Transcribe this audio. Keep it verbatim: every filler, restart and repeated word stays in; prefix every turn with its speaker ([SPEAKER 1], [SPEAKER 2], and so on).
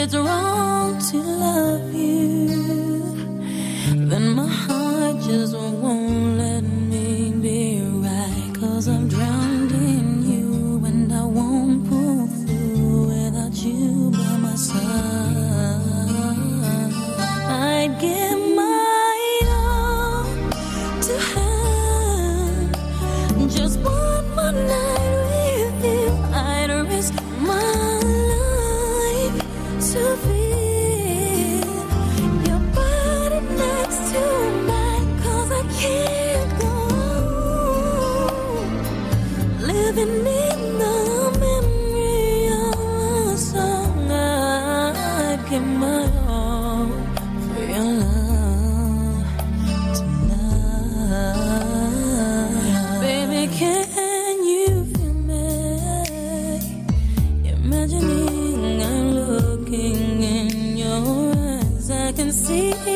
[SPEAKER 1] it's wrong to love you, then my heart just won't let me be right. Cause I'm drowned in you and I won't pull through without you by my side. I'd give my all to have just one more night with you. I'd risk my life to feel your body next to mine. Cause I can't go living in the memory of a song. I'd give my all for your love tonight. Baby, can you feel me? Imagining I'm looking in your eyes, I can see